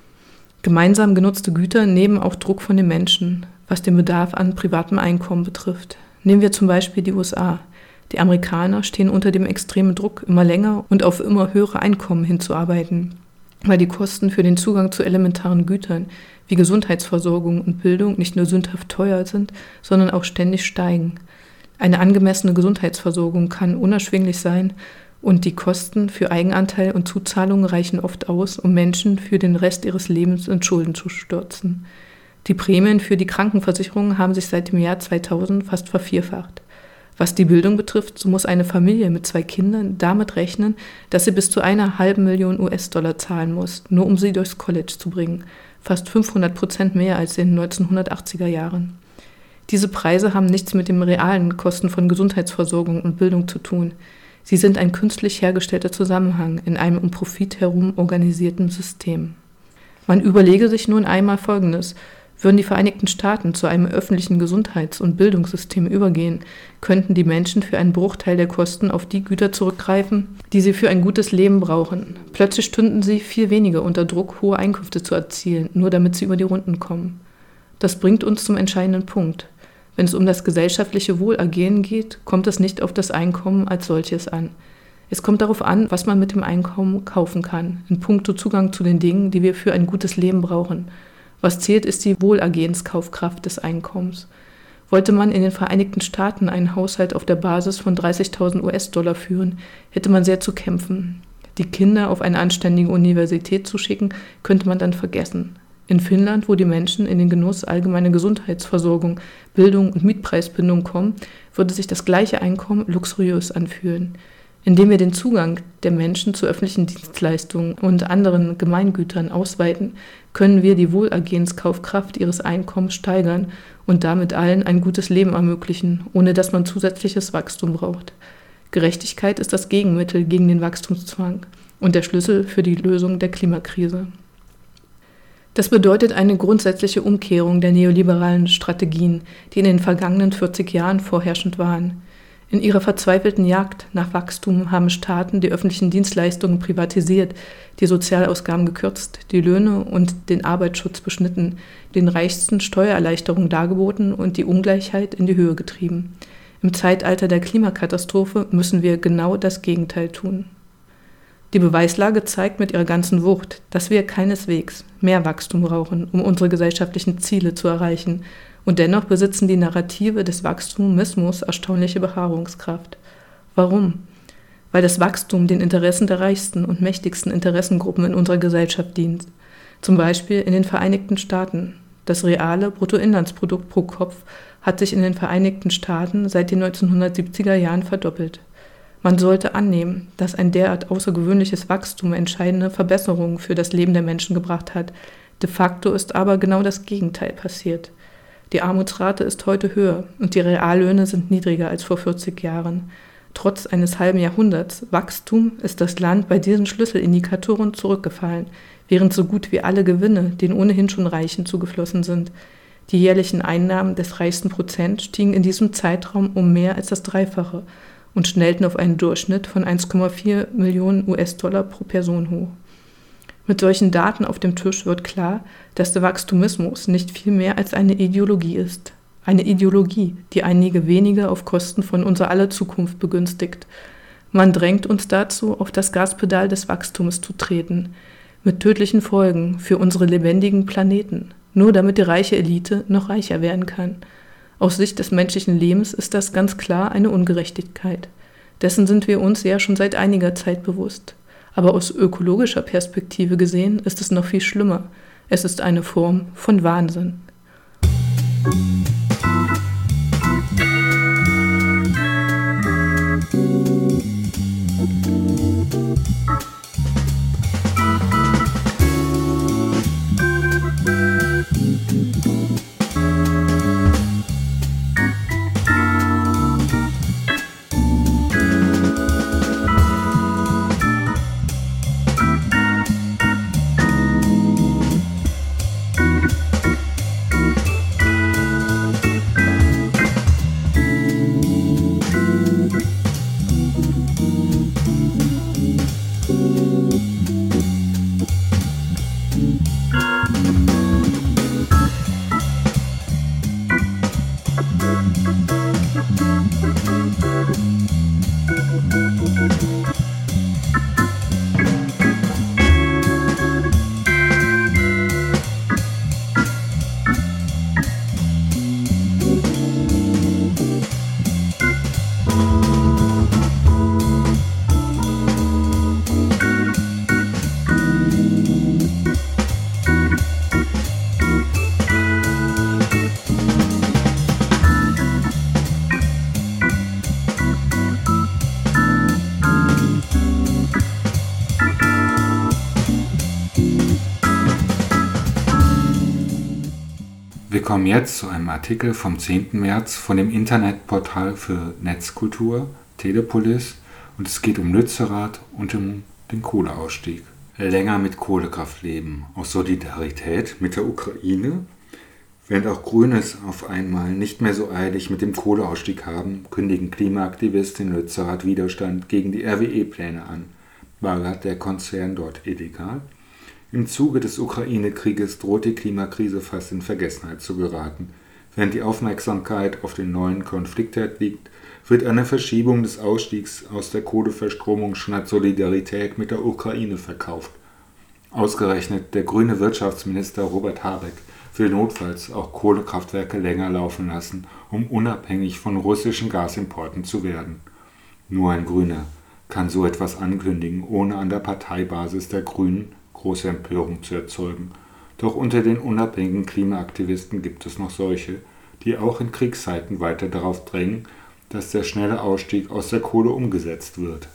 Gemeinsam genutzte Güter nehmen auch Druck von den Menschen, was den Bedarf an privatem Einkommen betrifft. Nehmen wir zum Beispiel die U S A. Die Amerikaner stehen unter dem extremen Druck, immer länger und auf immer höhere Einkommen hinzuarbeiten, weil die Kosten für den Zugang zu elementaren Gütern wie Gesundheitsversorgung und Bildung nicht nur sündhaft teuer sind, sondern auch ständig steigen. Eine angemessene Gesundheitsversorgung kann unerschwinglich sein, und die Kosten für Eigenanteil und Zuzahlungen reichen oft aus, um Menschen für den Rest ihres Lebens in Schulden zu stürzen. Die Prämien für die Krankenversicherung haben sich seit dem Jahr zweitausend fast vervierfacht. Was die Bildung betrifft, so muss eine Familie mit zwei Kindern damit rechnen, dass sie bis zu einer halben Million U S-Dollar zahlen muss, nur um sie durchs College zu bringen. Fast fünfhundert Prozent mehr als in den neunzehnhundertachtziger Jahren. Diese Preise haben nichts mit den realen Kosten von Gesundheitsversorgung und Bildung zu tun. Sie sind ein künstlich hergestellter Zusammenhang in einem um Profit herum organisierten System. Man überlege sich nun einmal Folgendes: Würden die Vereinigten Staaten zu einem öffentlichen Gesundheits- und Bildungssystem übergehen, könnten die Menschen für einen Bruchteil der Kosten auf die Güter zurückgreifen, die sie für ein gutes Leben brauchen. Plötzlich stünden sie viel weniger unter Druck, hohe Einkünfte zu erzielen, nur damit sie über die Runden kommen. Das bringt uns zum entscheidenden Punkt. Wenn es um das gesellschaftliche Wohlergehen geht, kommt es nicht auf das Einkommen als solches an. Es kommt darauf an, was man mit dem Einkommen kaufen kann, in puncto Zugang zu den Dingen, die wir für ein gutes Leben brauchen. Was zählt, ist die Wohlergehenskaufkraft des Einkommens. Wollte man in den Vereinigten Staaten einen Haushalt auf der Basis von dreißigtausend U S-Dollar führen, hätte man sehr zu kämpfen. Die Kinder auf eine anständige Universität zu schicken, könnte man dann vergessen. In Finnland, wo die Menschen in den Genuss allgemeiner Gesundheitsversorgung, Bildung und Mietpreisbindung kommen, würde sich das gleiche Einkommen luxuriös anfühlen. Indem wir den Zugang der Menschen zu öffentlichen Dienstleistungen und anderen Gemeingütern ausweiten, können wir die Wohlergehenskaufkraft ihres Einkommens steigern und damit allen ein gutes Leben ermöglichen, ohne dass man zusätzliches Wachstum braucht. Gerechtigkeit ist das Gegenmittel gegen den Wachstumszwang und der Schlüssel für die Lösung der Klimakrise. Das bedeutet eine grundsätzliche Umkehrung der neoliberalen Strategien, die in den vergangenen vierzig Jahren vorherrschend waren. In ihrer verzweifelten Jagd nach Wachstum haben Staaten die öffentlichen Dienstleistungen privatisiert, die Sozialausgaben gekürzt, die Löhne und den Arbeitsschutz beschnitten, den Reichsten Steuererleichterungen dargeboten und die Ungleichheit in die Höhe getrieben. Im Zeitalter der Klimakatastrophe müssen wir genau das Gegenteil tun. Die Beweislage zeigt mit ihrer ganzen Wucht, dass wir keineswegs mehr Wachstum brauchen, um unsere gesellschaftlichen Ziele zu erreichen. Und dennoch besitzen die Narrative des Wachstumismus erstaunliche Beharrungskraft. Warum? Weil das Wachstum den Interessen der reichsten und mächtigsten Interessengruppen in unserer Gesellschaft dient. Zum Beispiel in den Vereinigten Staaten. Das reale Bruttoinlandsprodukt pro Kopf hat sich in den Vereinigten Staaten seit den neunzehnhundertsiebziger Jahren verdoppelt. Man sollte annehmen, dass ein derart außergewöhnliches Wachstum entscheidende Verbesserungen für das Leben der Menschen gebracht hat. De facto ist aber genau das Gegenteil passiert. Die Armutsrate ist heute höher und die Reallöhne sind niedriger als vor vierzig Jahren. Trotz eines halben Jahrhunderts Wachstum ist das Land bei diesen Schlüsselindikatoren zurückgefallen, während so gut wie alle Gewinne den ohnehin schon Reichen zugeflossen sind. Die jährlichen Einnahmen des reichsten Prozent stiegen in diesem Zeitraum um mehr als das Dreifache und schnellten auf einen Durchschnitt von eins Komma vier Millionen U S-Dollar pro Person hoch. Mit solchen Daten auf dem Tisch wird klar, dass der Wachstumismus nicht viel mehr als eine Ideologie ist. Eine Ideologie, die einige wenige auf Kosten von unserer aller Zukunft begünstigt. Man drängt uns dazu, auf das Gaspedal des Wachstums zu treten, mit tödlichen Folgen für unsere lebendigen Planeten, nur damit die reiche Elite noch reicher werden kann. Aus Sicht des menschlichen Lebens ist das ganz klar eine Ungerechtigkeit. Dessen sind wir uns ja schon seit einiger Zeit bewusst. Aber aus ökologischer Perspektive gesehen ist es noch viel schlimmer. Es ist eine Form von Wahnsinn. Wir kommen jetzt zu einem Artikel vom zehnten März von dem Internetportal für Netzkultur, Telepolis, und es geht um Lützerath und um den Kohleausstieg. Länger mit Kohlekraft leben, aus Solidarität mit der Ukraine. Während auch Grüne es auf einmal nicht mehr so eilig mit dem Kohleausstieg haben, kündigen Klimaaktivisten in Lützerath Widerstand gegen die R W E-Pläne an. Baggert der Konzern dort illegal? Im Zuge des Ukraine-Krieges droht die Klimakrise fast in Vergessenheit zu geraten. Während die Aufmerksamkeit auf den neuen Konfliktherd liegt, wird eine Verschiebung des Ausstiegs aus der Kohleverstromung schon als Solidarität mit der Ukraine verkauft. Ausgerechnet der grüne Wirtschaftsminister Robert Habeck will notfalls auch Kohlekraftwerke länger laufen lassen, um unabhängig von russischen Gasimporten zu werden. Nur ein Grüner kann so etwas ankündigen, ohne an der Parteibasis der Grünen große Empörung zu erzeugen. Doch unter den unabhängigen Klimaaktivisten gibt es noch solche, die auch in Kriegszeiten weiter darauf drängen, dass der schnelle Ausstieg aus der Kohle umgesetzt wird.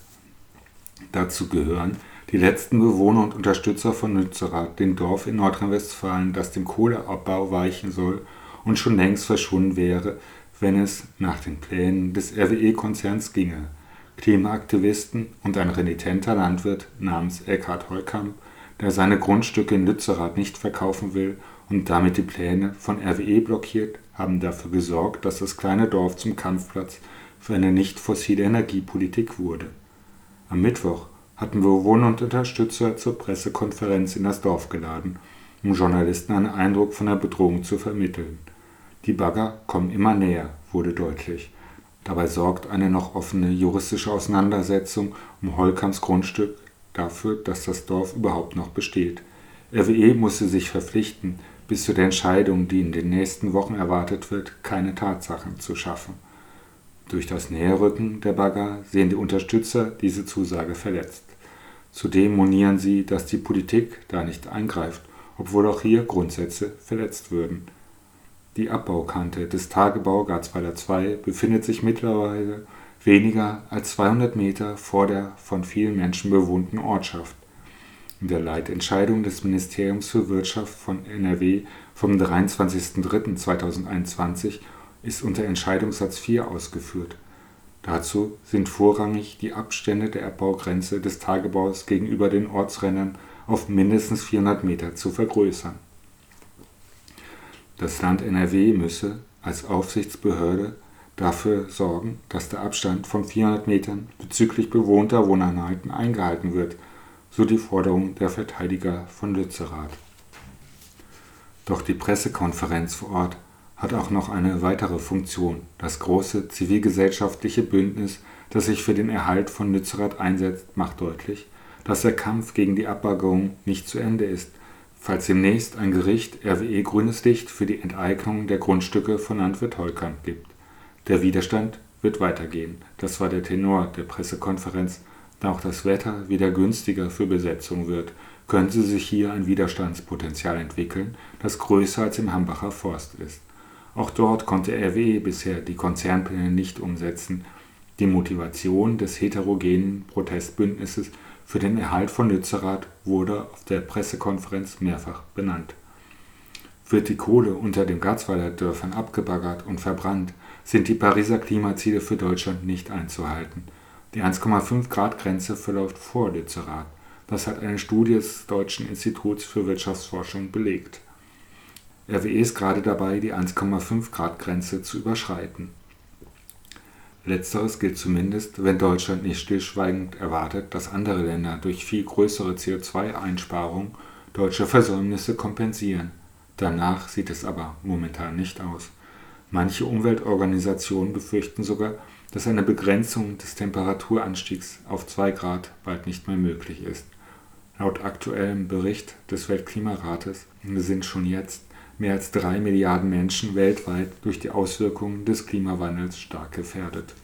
Dazu gehören die letzten Bewohner und Unterstützer von Lützerath, dem Dorf in Nordrhein-Westfalen, das dem Kohleabbau weichen soll und schon längst verschwunden wäre, wenn es nach den Plänen des R W E-Konzerns ginge. Klimaaktivisten und ein renitenter Landwirt namens Eckhard Heukamp, der seine Grundstücke in Lützerath nicht verkaufen will und damit die Pläne von R W E blockiert, haben dafür gesorgt, dass das kleine Dorf zum Kampfplatz für eine nicht fossile Energiepolitik wurde. Am Mittwoch hatten Bewohner und Unterstützer zur Pressekonferenz in das Dorf geladen, um Journalisten einen Eindruck von der Bedrohung zu vermitteln. Die Bagger kommen immer näher, wurde deutlich. Dabei sorgt eine noch offene juristische Auseinandersetzung um Heukamps Grundstück dafür, dass das Dorf überhaupt noch besteht. R W E musste sich verpflichten, bis zu der Entscheidung, die in den nächsten Wochen erwartet wird, keine Tatsachen zu schaffen. Durch das Näherrücken der Bagger sehen die Unterstützer diese Zusage verletzt. Zudem monieren sie, dass die Politik da nicht eingreift, obwohl auch hier Grundsätze verletzt würden. Die Abbaukante des Tagebau Garzweiler zwei befindet sich mittlerweile weniger als zweihundert Meter vor der von vielen Menschen bewohnten Ortschaft. In der Leitentscheidung des Ministeriums für Wirtschaft von N R W vom dreiundzwanzigsten dritten zweitausendeinundzwanzig ist unter Entscheidungssatz vier ausgeführt. Dazu sind vorrangig die Abstände der Abbaugrenze des Tagebaus gegenüber den Ortsrändern auf mindestens vierhundert Meter zu vergrößern. Das Land N R W müsse als Aufsichtsbehörde dafür sorgen, dass der Abstand von vierhundert Metern bezüglich bewohnter Wohneinheiten eingehalten wird, so die Forderung der Verteidiger von Lützerath. Doch die Pressekonferenz vor Ort hat auch noch eine weitere Funktion, das große zivilgesellschaftliche Bündnis, das sich für den Erhalt von Lützerath einsetzt, macht deutlich, dass der Kampf gegen die Abbaggerung nicht zu Ende ist, falls demnächst ein Gericht R W E grünes Licht für die Enteignung der Grundstücke von Landwirt Holkamp gibt. Der Widerstand wird weitergehen, das war der Tenor der Pressekonferenz. Da auch das Wetter wieder günstiger für Besetzung wird, könnte sich hier ein Widerstandspotenzial entwickeln, das größer als im Hambacher Forst ist. Auch dort konnte R W E bisher die Konzernpläne nicht umsetzen. Die Motivation des heterogenen Protestbündnisses für den Erhalt von Lützerath wurde auf der Pressekonferenz mehrfach benannt. Wird die Kohle unter den Garzweiler Dörfern abgebaggert und verbrannt, sind die Pariser Klimaziele für Deutschland nicht einzuhalten. Die eins Komma fünf Grad Grenze verläuft vor Lützerath. Das hat eine Studie des Deutschen Instituts für Wirtschaftsforschung belegt. R W E ist gerade dabei, die eins Komma fünf Grad Grenze zu überschreiten. Letzteres gilt zumindest, wenn Deutschland nicht stillschweigend erwartet, dass andere Länder durch viel größere C O zwei Einsparungen deutsche Versäumnisse kompensieren. Danach sieht es aber momentan nicht aus. Manche Umweltorganisationen befürchten sogar, dass eine Begrenzung des Temperaturanstiegs auf zwei Grad bald nicht mehr möglich ist. Laut aktuellem Bericht des Weltklimarates sind schon jetzt mehr als drei Milliarden Menschen weltweit durch die Auswirkungen des Klimawandels stark gefährdet.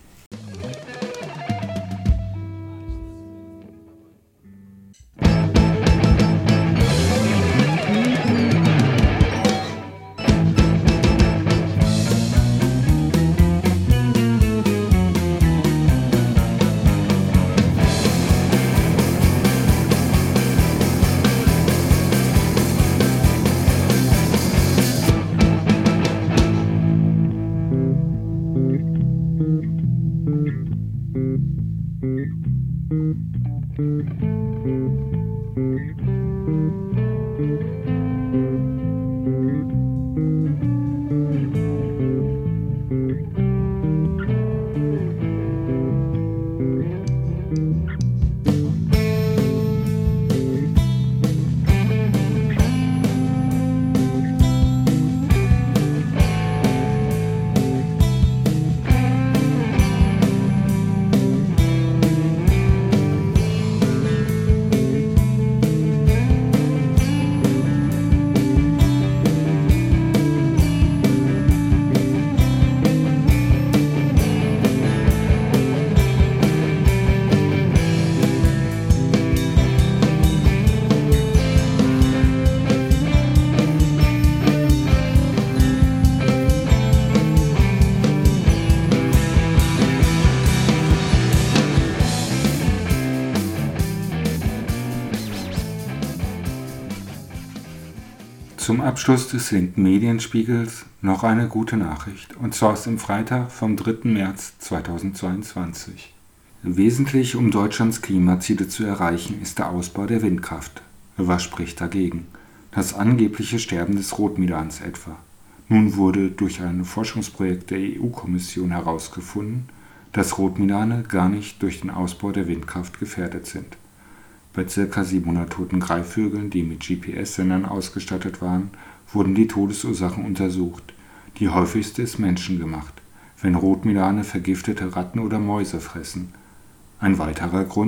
Zum Abschluss des linken Medienspiegels noch eine gute Nachricht, und zwar aus dem Freitag vom dritten März zweitausendzweiundzwanzig. Wesentlich, um Deutschlands Klimaziele zu erreichen, ist der Ausbau der Windkraft. Was spricht dagegen? Das angebliche Sterben des Rotmilans etwa. Nun wurde durch ein Forschungsprojekt der E U-Kommission herausgefunden, dass Rotmilane gar nicht durch den Ausbau der Windkraft gefährdet sind. Bei ca. siebenhundert toten Greifvögeln, die mit G P S-Sendern ausgestattet waren, wurden die Todesursachen untersucht. Die häufigste ist menschengemacht, wenn Rotmilane vergiftete Ratten oder Mäuse fressen. Ein weiterer Grund,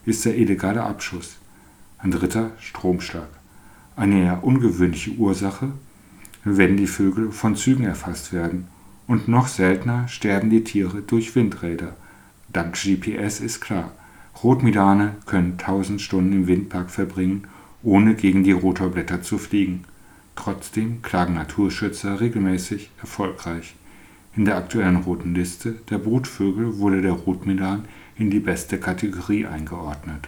ist der illegale Abschuss. Ein dritter Stromschlag. Eine eher ungewöhnliche Ursache, wenn die Vögel von Zügen erfasst werden. Und noch seltener sterben die Tiere durch Windräder. Dank G P S ist klar, Rotmidane können tausend Stunden im Windpark verbringen, ohne gegen die Rotorblätter zu fliegen. Trotzdem klagen Naturschützer regelmäßig erfolgreich. In der aktuellen Roten Liste der Brutvögel wurde der Rotmilan in die beste Kategorie eingeordnet.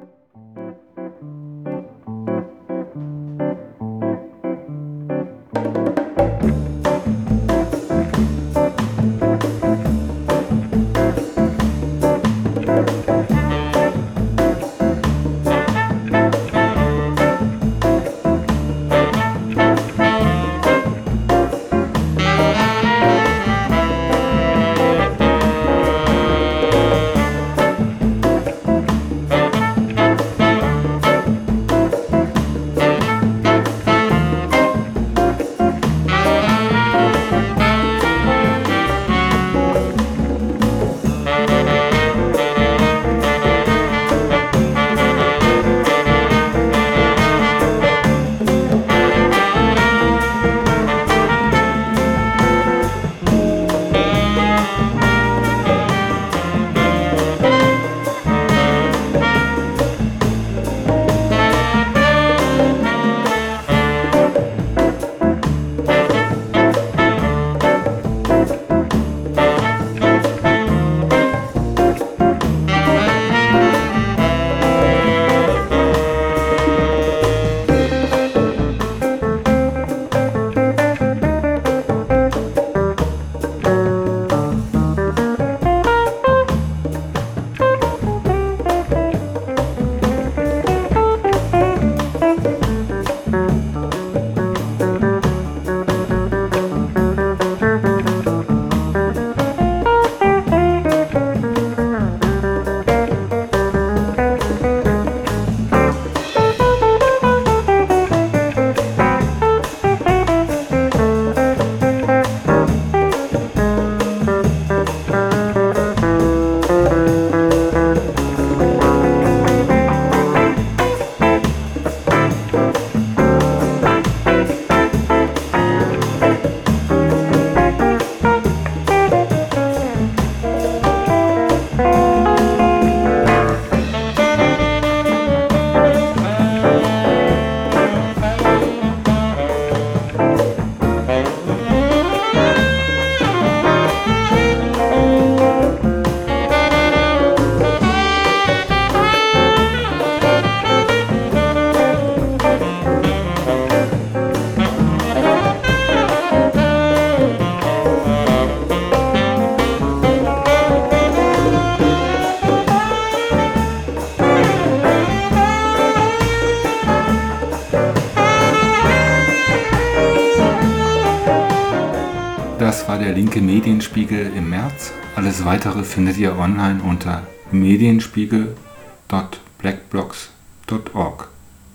Das war der linke Medienspiegel im März. Alles weitere findet ihr online unter medienspiegel punkt blackblocks punkt org.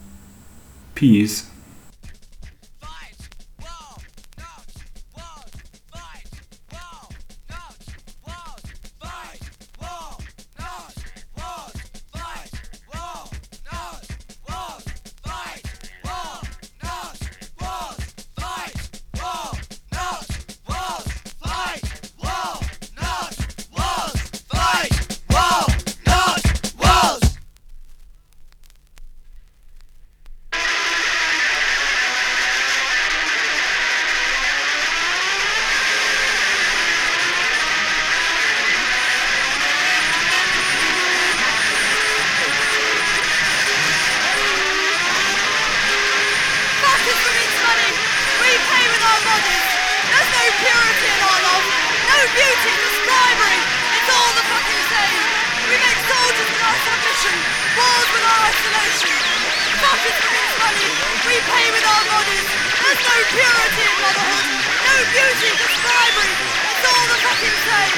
Peace. Purity in motherhood, no beauty, just bribery, it's all the fucking same.